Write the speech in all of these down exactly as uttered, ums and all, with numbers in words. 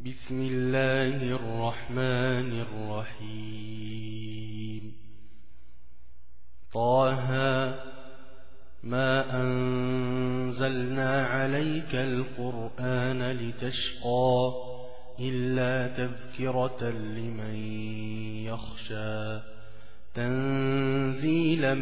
بسم الله الرحمن الرحيم. طه ما أنزلنا عليك القرآن لتشقى إلا تذكرة لمن يخشى تنزيلا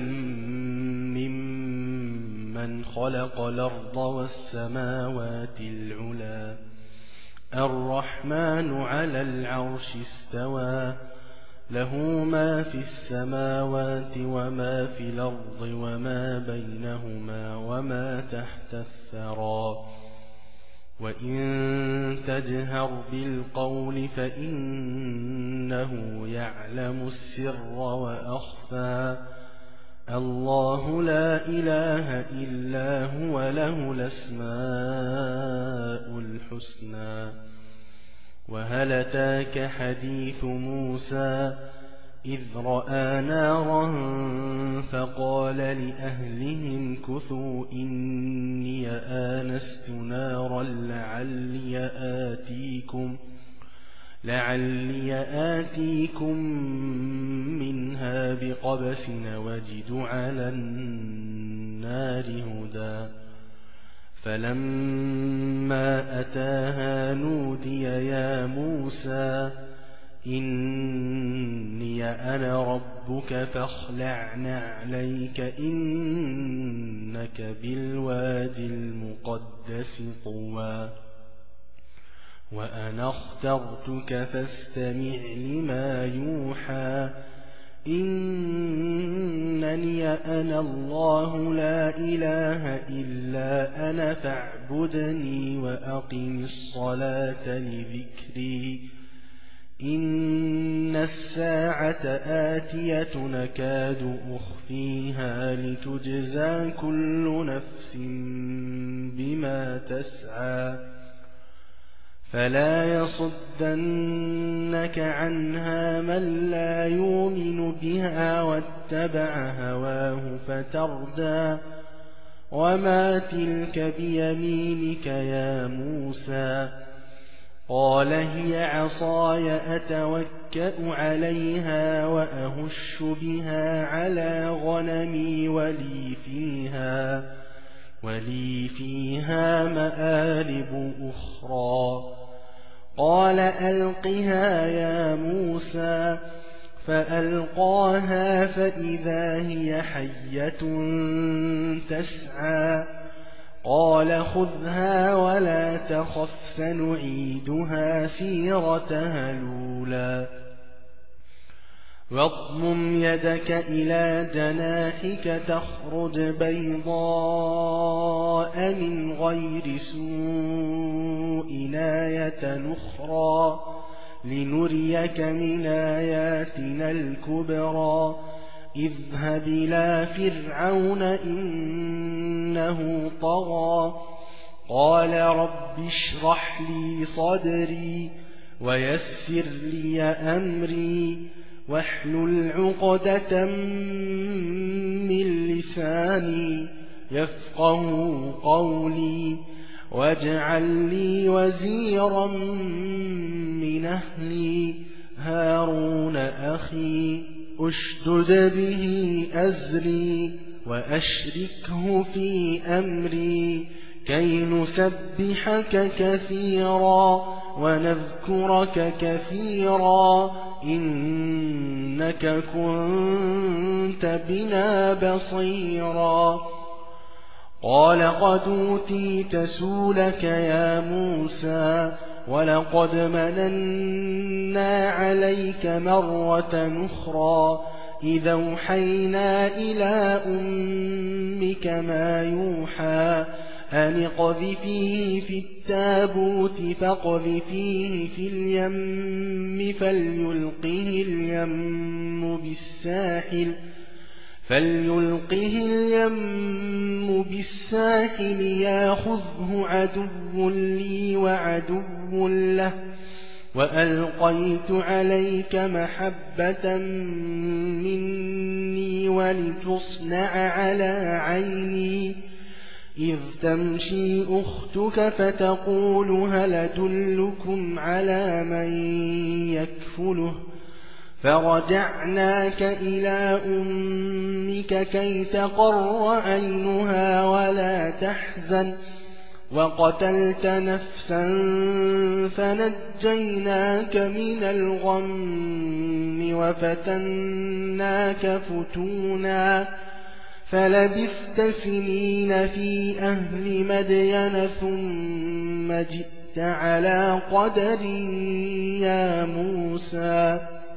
ممن خلق الأرض والسماوات العلى الرحمن على العرش استوى له ما في السماوات وما في الأرض وما بينهما وما تحت الثرى وإن تجهر بالقول فإنه يعلم السر وأخفى الله لا إله إلا هو له الأسماء الحسنى. وهل أتاك حديث موسى إذ رأى نارا فقال لأهلهم كثوا إني آنست نارا لعلي آتيكم لعلي آتيكم منها بقبس وجد على النار هدى فلما أتاها نودي يا موسى إني أنا ربك فاخلع نعليك إنك بالوادي المقدس طوى وأنا اخترتك فاستمع لما يوحى إنني أنا الله لا إله إلا أنا فاعبدني وأقم الصلاة لذكري إن الساعة آتية نكاد أخفيها لتجزى كل نفس بما تسعى فلا يصدنك عنها من لا يؤمن بها واتبع هواه فتردى وما تلك بيمينك يا موسى قال هي عصاي أتوكأ عليها وأهش بها على غنمي ولي فيها ولي فيها مآرب أخرى قال ألقها يا موسى فألقاها فإذا هي حية تسعى قال خذها ولا تخف سنعيدها سيرتها الأولى واضمم يدك إلى جناحك تخرج بيضاء من غير سوء آية أخرى لنريك من آياتنا الكبرى اذهب إلى فرعون إنه طغى قال رب اشرح لي صدري ويسر لي أمري واحلل عقدة من لساني يفقه قولي واجعل لي وزيرا من أهلي هارون أخي أشدد به أزري وأشركه في أمري كي نسبحك كثيرا ونذكرك كثيرا إنك كنت بنا بصيرا قال قد أوتيت سؤلك يا موسى ولقد مننا عليك مرة أخرى إذا أوحينا إلى أمك ما يوحى أن اقذفيه في التابوت فاقذفيه في اليم فليلقه اليم بالساحل فليلقه اليم بالساحل ياخذه عدو لي وعدو له وألقيت عليك محبة مني ولتصنع على عيني إذ تمشي أختك فتقول هل أدلكم على من يكفله فرجعناك إلى أمك كي تقر عينها ولا تحزن وقتلت نفسا فنجيناك من الغم وفتناك فتونا فلبثت سنين في أهل مدين ثم جئت على قدر يا موسى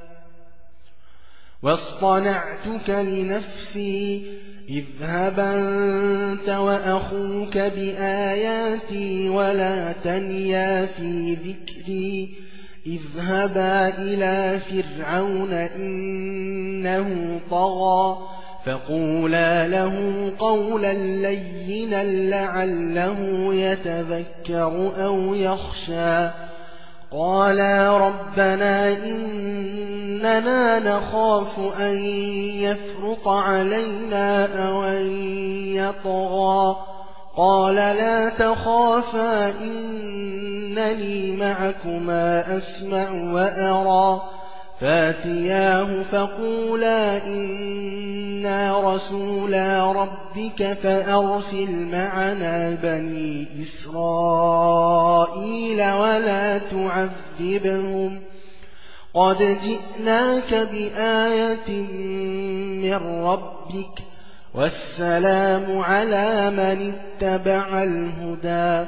واصطنعتك لنفسي اذهب أنت وأخوك بآياتي ولا تنيا في ذكري اذهبا إلى فرعون إنه طغى فقولا له قولا لينا لعله يتذكر أو يخشى قالا ربنا إننا نخاف أن يفرط علينا أو أن يطغى قال لا تخافا إنني معكما أسمع وأرى فاتياه فقولا إنا رسولا ربك فأرسل معنا بني إسرائيل ولا تعذبهم قد جئناك بآية من ربك والسلام على من اتبع الهدى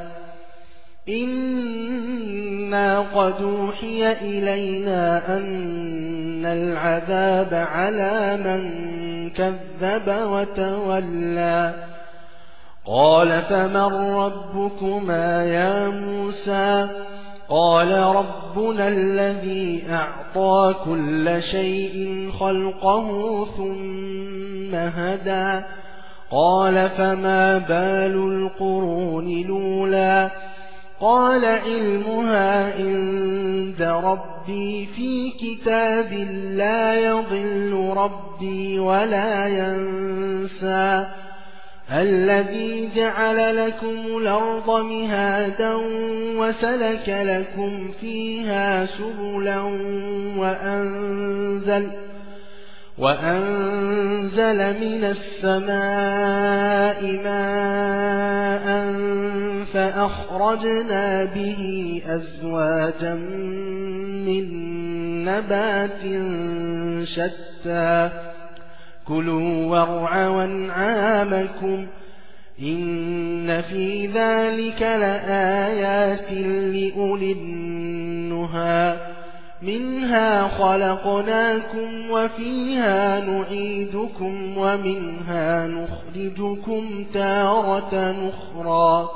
إنا قد أوحي إلينا أن العذاب على من كذب وتولى قال فمن ربكما يا موسى قال ربنا الذي أعطى كل شيء خلقه ثم هدى قال فما بال القرون الأولى قال علمها عند ربي في كتاب لا يضل ربي ولا ينسى الذي جعل لكم الأرض مهادا وسلك لكم فيها سبلا وأنزل وأنزل من السماء ماء فأخرجنا به أزواجا من نبات شتى كلوا وارعوا أنعامكم إن في ذلك لآيات لأولي النهى منها خلقناكم وفيها نعيدكم ومنها نخرجكم تارة أخرى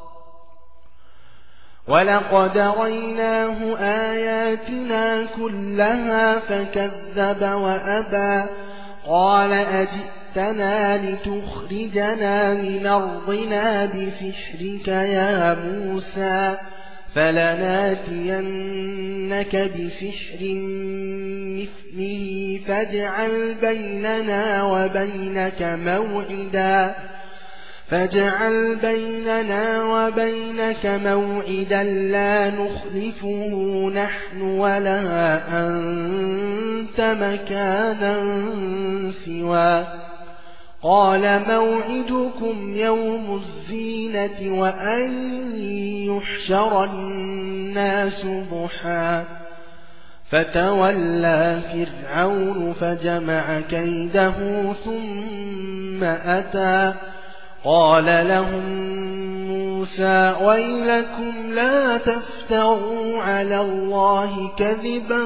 ولقد ريناه آياتنا كلها فكذب وأبى قال أجئتنا لتخرجنا من أرضنا بسحرك يا موسى فلناتينك بسحر مثله فاجعل بيننا وبينك موعدا فاجعل بيننا وبينك موعدا لا نخلفه نحن ولا أنت مكانا سوى قال موعدكم يوم الزينة وأن يحشر الناس ضحى فتولى فرعون فجمع كيده ثم أتى قال لهم موسى ويلكم لا تفتروا على الله كذبا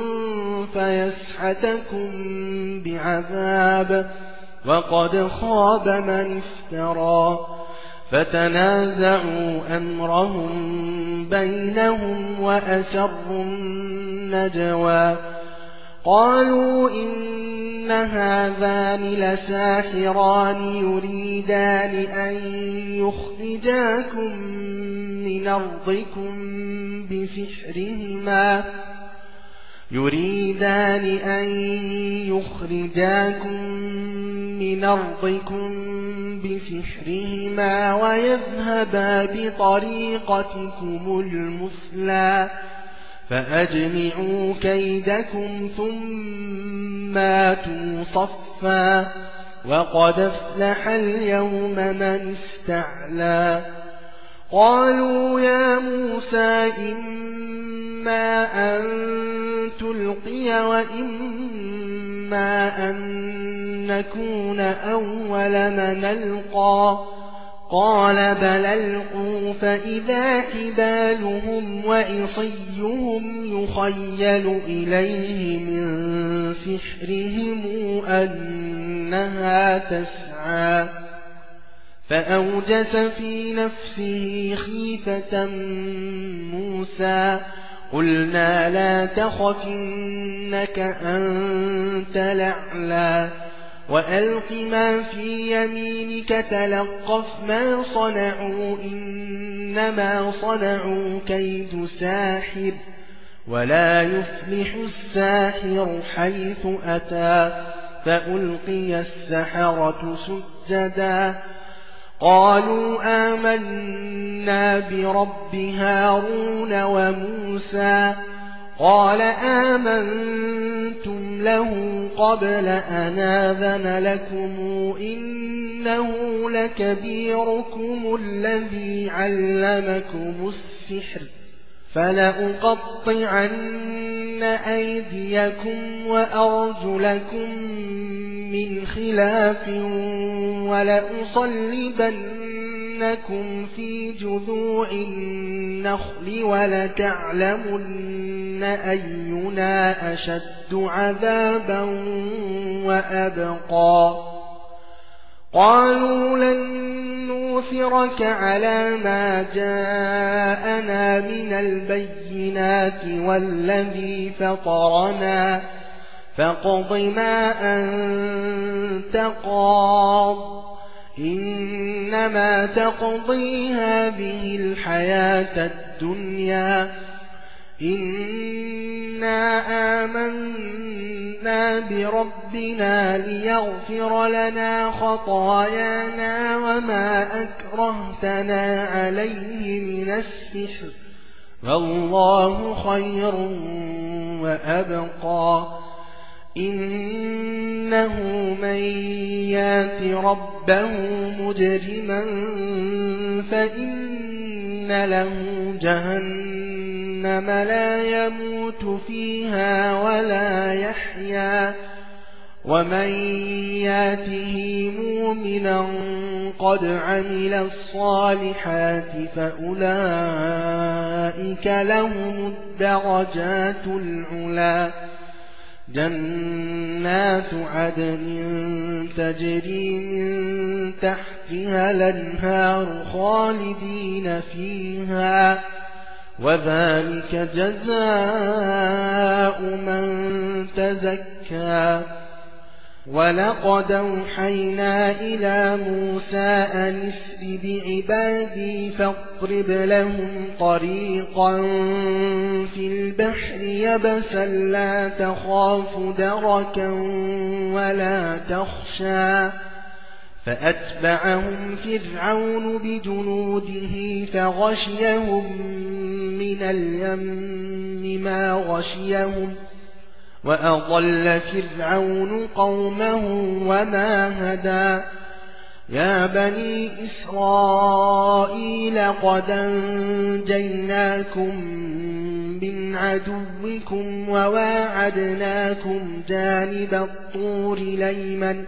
فيسحتكم بعذاب وقد خاب من افترى فتنازعوا أمرهم بينهم وأسروا النجوى قالوا إن هذان لساحران يريدان أن يخرجاكم من أرضكم بسحرهما يريدان أن يخرجاكم من أرضكم بسحرهما ويذهبا بطريقتكم المثلى فأجمعوا كيدكم ثم آتوا صفا وقد أفلح اليوم من استعلى قالوا يا موسى إما أن تلقي وإما أن نكون أول من ألقى قال بل ألقوا فإذا حبالهم وعصيهم يخيل إليه من سحرهم أنها تسعى فأوجس في نفسه خيفة موسى قلنا لا تخف إنك أنت الأعلى وألق ما في يمينك تلقف ما صنعوا إنما صنعوا كيد ساحر ولا يفلح الساحر حيث أتى فألقي السحرة سجدا قالوا آمنا برب هارون وموسى قال آمنتم له قبل أن آذن لكم إنه لكبيركم الذي علمكم السحر فلأقطعن أيديكم وأرجلكم من خلاف ولأصلبنكم في جذوع النخل ولتعلمن أينا أشد عذابا وأبقى قالوا لن نؤثرك على ما جاءنا من البينات والذي فطرنا فاقض ما أنت قاض إنما تقضي هذه الحياة الدنيا إنا آمنا بربنا ليغفر لنا خطايانا وما أكرهتنا عليه من السحر والله خير وأبقى إنه من يات ربه مجرما فإن له جهنم لا يموت فيها ولا يحيا ومن ياته مؤمنا قد عمل الصالحات فأولئك لهم الدرجات العلى جنات عدن تجري من تحتها الأنهار خالدين فيها وذلك جزاء من تزكى ولقد أوحينا إلى موسى أن اسر بعبادي فاضرب لهم طريقا في البحر يبسا لا تخاف دركا ولا تخشى فأتبعهم فرعون بجنوده فغشيهم من اليم ما غشيهم وأضل فرعون قومه وما هدى يا بني إسرائيل قد أنجيناكم من عدوكم وواعدناكم جانب الطور الأيمن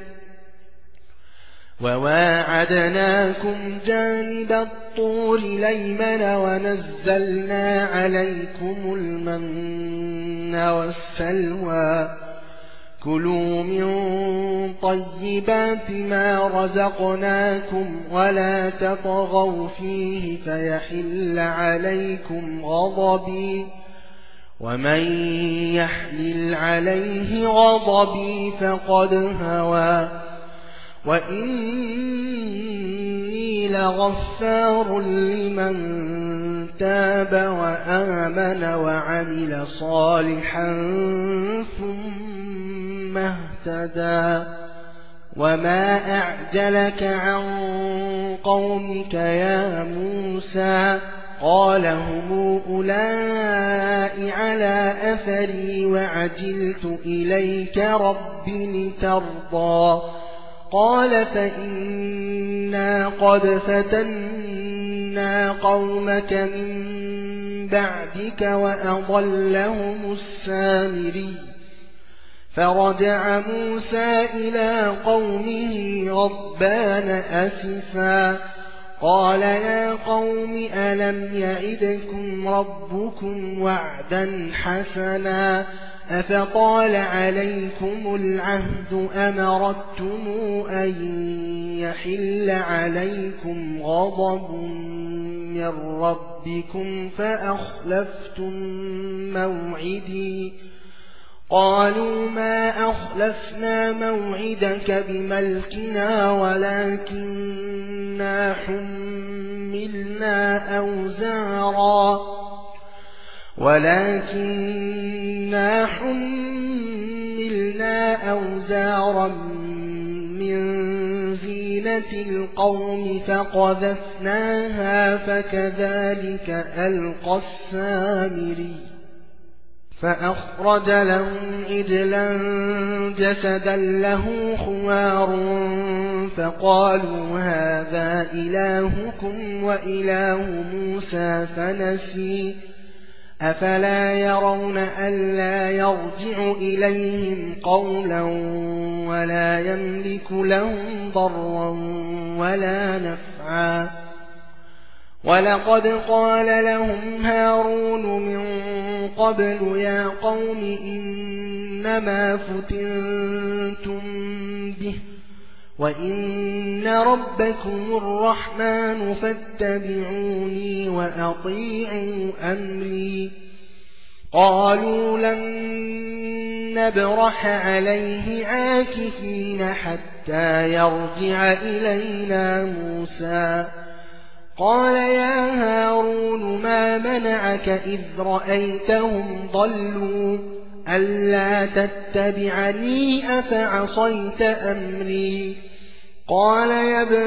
وواعدناكم جانب الطور الأيمن ونزلنا عليكم المن والسلوى كلوا من طيبات ما رزقناكم ولا تطغوا فيه فيحل عليكم غضبي ومن يحلل عليه غضبي فقد هوى وإني لغفار لمن تاب وآمن وعمل صالحا ثم اهتدى وما أعجلك عن قومك يا موسى قال هم أولئك على أثري وعجلت إليك رب لترضى قال فإنا قد فتنا قومك من بعدك وأضلهم السامري فرجع موسى إلى قومه غضبان أسفا قال يا قوم ألم يعدكم ربكم وعدا حسنا أفطال عليكم العهد أمرتم أن يحل عليكم غضب من ربكم فأخلفتم موعدي قالوا ما أخلفنا موعدك بملكنا ولكننا حملنا أوزارا ولكننا حملنا أوزارا من زينة القوم فقذفناها فكذلك ألقى السامري فأخرج لهم عجلا جسدا له خوار فقالوا هذا إلهكم وإله موسى فنسي أفلا يرون ألا يرجع إليهم قولا ولا يملك لهم ضرا ولا نفعا ولقد قال لهم هارون من قبل يا قوم إنما فتنتم به وإن ربكم الرحمن فاتبعوني وأطيعوا أمري قالوا لن نبرح عليه عاكفين حتى يرجع إلينا موسى قال يا هارون ما منعك إذ رأيتهم ضلوا ألا تتبعني أفعصيت أمري قال يا ابن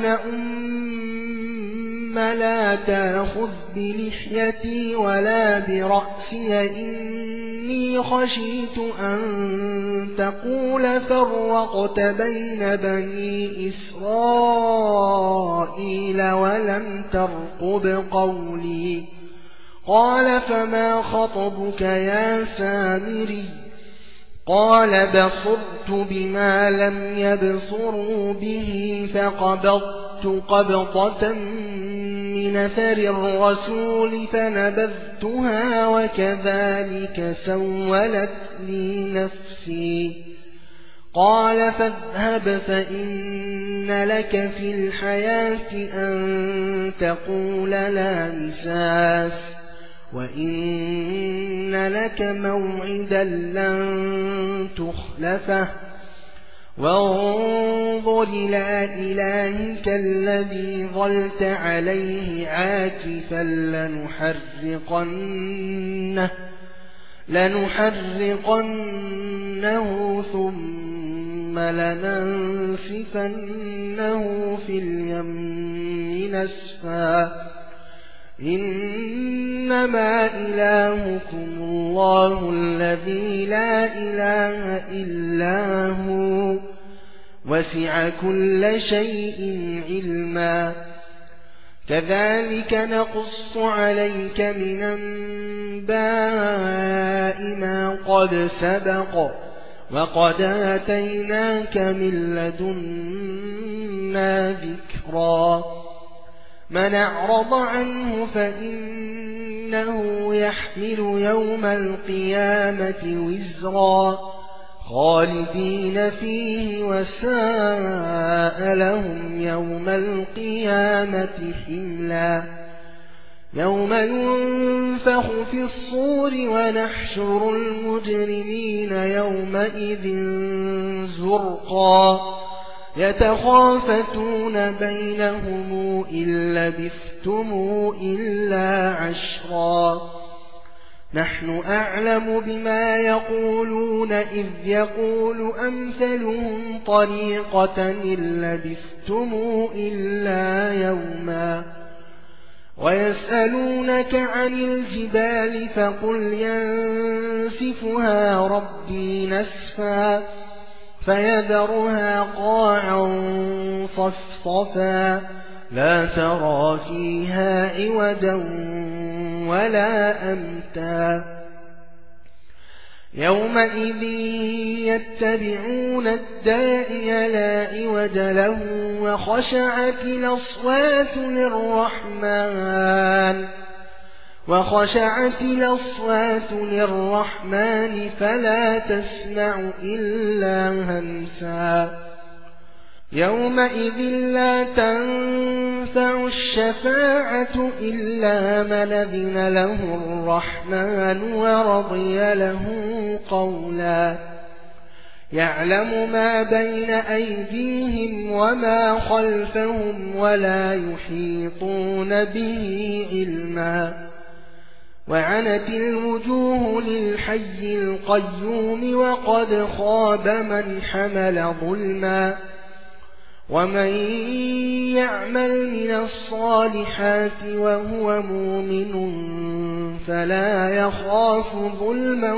أم لا تأخذ بلحيتي ولا برأسي إني خشيت أن تقول فرقت بين بني إسرائيل ولم ترقب قولي قال فما خطبك يا سامري قال بصرت بما لم يبصروا به فقبضت قبضة من أثر الرسول فنبذتها وكذلك سولت لي نفسي قال فاذهب فإن لك في الحياة أن تقول لا مساس وإن لك موعدا لن تخلفه وانظر إلى إلهك الذي ظلت عليه عاكفا لنحرقنه لنحرقنه ثم لننسفنه في اليم نسفا إنما إلهكم الله الذي لا إله إلا هو وسع كل شيء علما كذلك نقص عليك من أنباء ما قد سبق وقد آتيناك من لدنا ذكرا من أعرض عنه فإنه يحمل يوم القيامة وزرا خالدين فيه وساء لهم يوم القيامة حملا يوم ينفخ في الصور ونحشر المجرمين يومئذ زرقا يتخافتون بينهم إن لبثتم إلا عشرا نحن أعلم بما يقولون إذ يقول أمثلهم طريقة إن لبثتم إلا يوما ويسألونك عن الجبال فقل ينسفها ربي نسفا فيذرها قاعا صفصفا لا ترى فيها عوجا ولا أمتا يومئذ يتبعون الداعي لا عوج له وخشعت الأصوات للرحمن وخشعت الأصوات للرحمن فلا تسمع إلا همسا يومئذ لا تنفع الشفاعة إلا من أذن له الرحمن ورضي له قولا يعلم ما بين أيديهم وما خلفهم ولا يحيطون به علما وعنت الوجوه للحي القيوم وقد خاب من حمل ظلما ومن يعمل من الصالحات وهو مؤمن فلا يخاف ظلما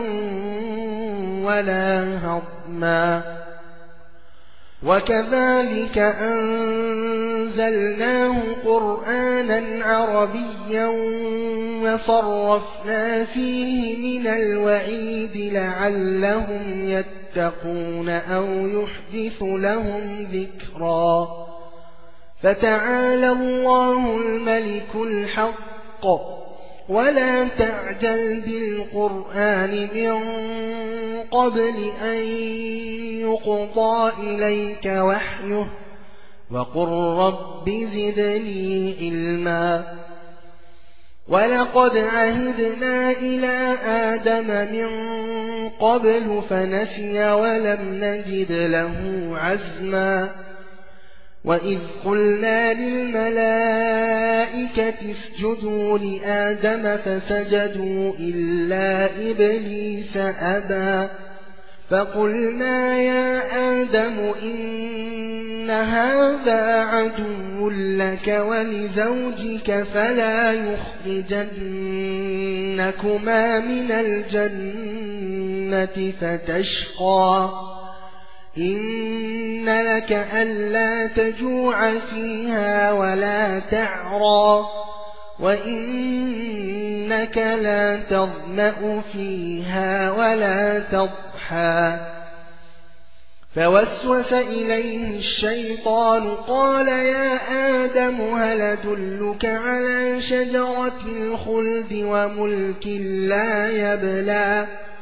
ولا هضما وكذلك أنزلناه قرآنا عربيا وصرفنا فيه من الوعيد لعلهم يتقون أو يحدث لهم ذكرا فتعالى الله الملك الحق ولا تعجل بالقرآن من قبل أن يقضى إليك وحيه وقل رب زدني علما ولقد عهدنا إلى آدم من قبل فنسي ولم نجد له عزما وإذ قلنا للملائكة اسجدوا لآدم فسجدوا إلا إبليس أبى فقلنا يا آدم إن هذا عدو لك ولزوجك فلا يخرجنكما من الجنة فتشقى إن لك ألا تجوع فيها ولا تعرى وإنك لا تظمأ فيها ولا تضحى فوسوس إليه الشيطان قال يا آدم هل أدلك على شجرة الخلد وملك لا يبلى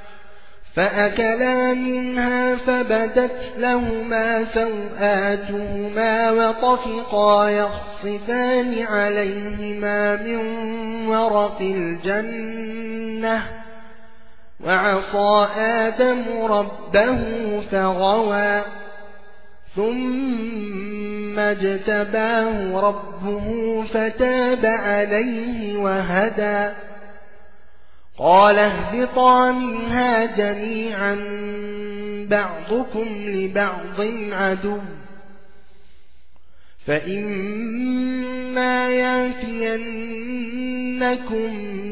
فأكلا منها فبدت لهما سوآتهما وطفقا يخصفان عليهما من ورق الجنة وعصى آدم ربه فغوى ثم اجتباه ربه فتاب عليه وهدى قال اهبطا منها جميعا بعضكم لبعض عدو فإما يأتينكم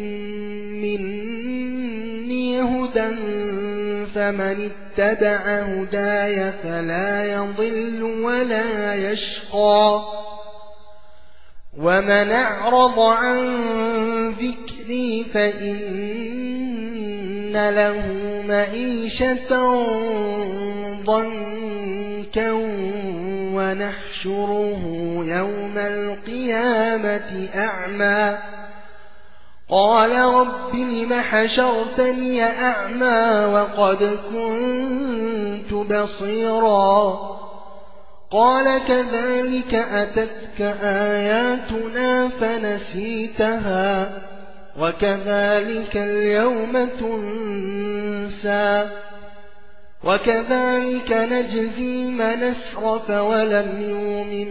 مني هدى فمن اتبع هداي فلا يضل ولا يشقى ومن أعرض عن ذكري فإن له معيشة ضنكا ونحشره يوم القيامة أعمى قال رب لم حشرتني أعمى وقد كنت بصيرا قال كذلك أتتك آياتنا فنسيتها وكذلك اليوم تنسى وكذلك نجزي من أسرف ولم يؤمن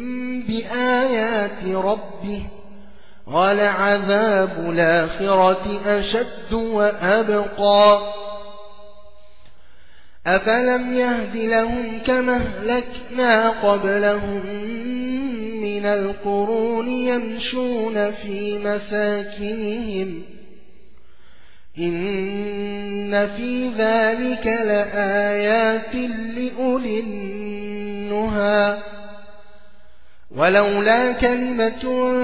بآيات ربه ولعذاب الآخرة أشد وأبقى أفلم يهد لهم كما أهلكنا قبلهم من القرون يمشون في مساكنهم إن في ذلك لآيات لأولي النهى ولولا كلمة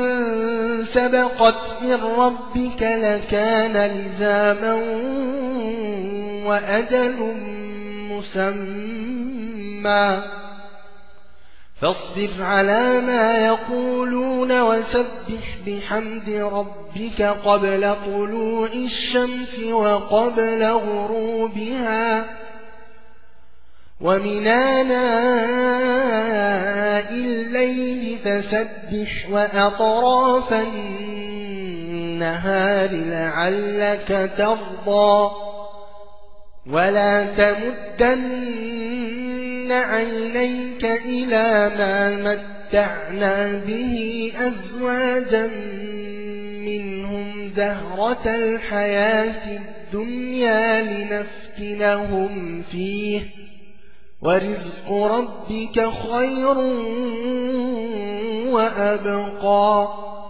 سبقت من ربك لكان لزاما وأجل مسمى فاصبر على ما يقولون وسبح بحمد ربك قبل طلوع الشمس وقبل غروبها ومن آناء الليل فسبح وأطراف النهار لعلك ترضى ولا تمدن عينيك إلى ما متعنا به أزواجا منهم زهرة الحياة الدنيا لنفتنهم فيه ورزق ربك خير وأبقى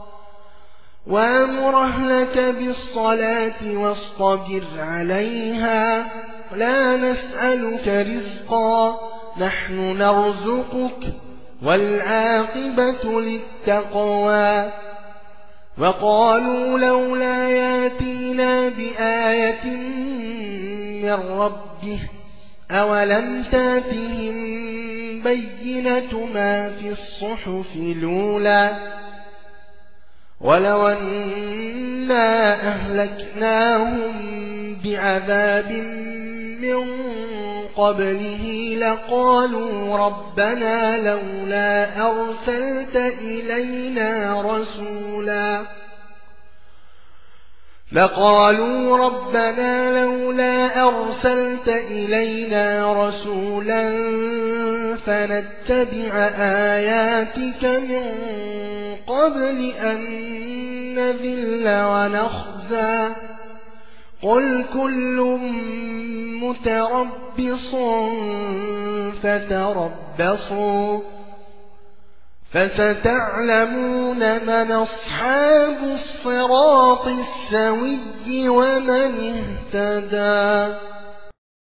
وأمر أهلك بالصلاة واصطبر عليها لا نسألك رزقا نحن نرزقك والعاقبة للتقوى وقالوا لولا ياتينا بآية من ربه أولم تاتهم بينة ما في الصحف الأولى ولو أنا أهلكناهم بعذاب من قبله لقالوا ربنا لولا أرسلت إلينا رسولا لقالوا ربنا لولا أرسلت إلينا رسولا فنتبع آياتك من قبل أن نذل ونخزى قل كل متربص فتربصوا فستعلمون من أصحاب الصراط السوي ومن اهتدى.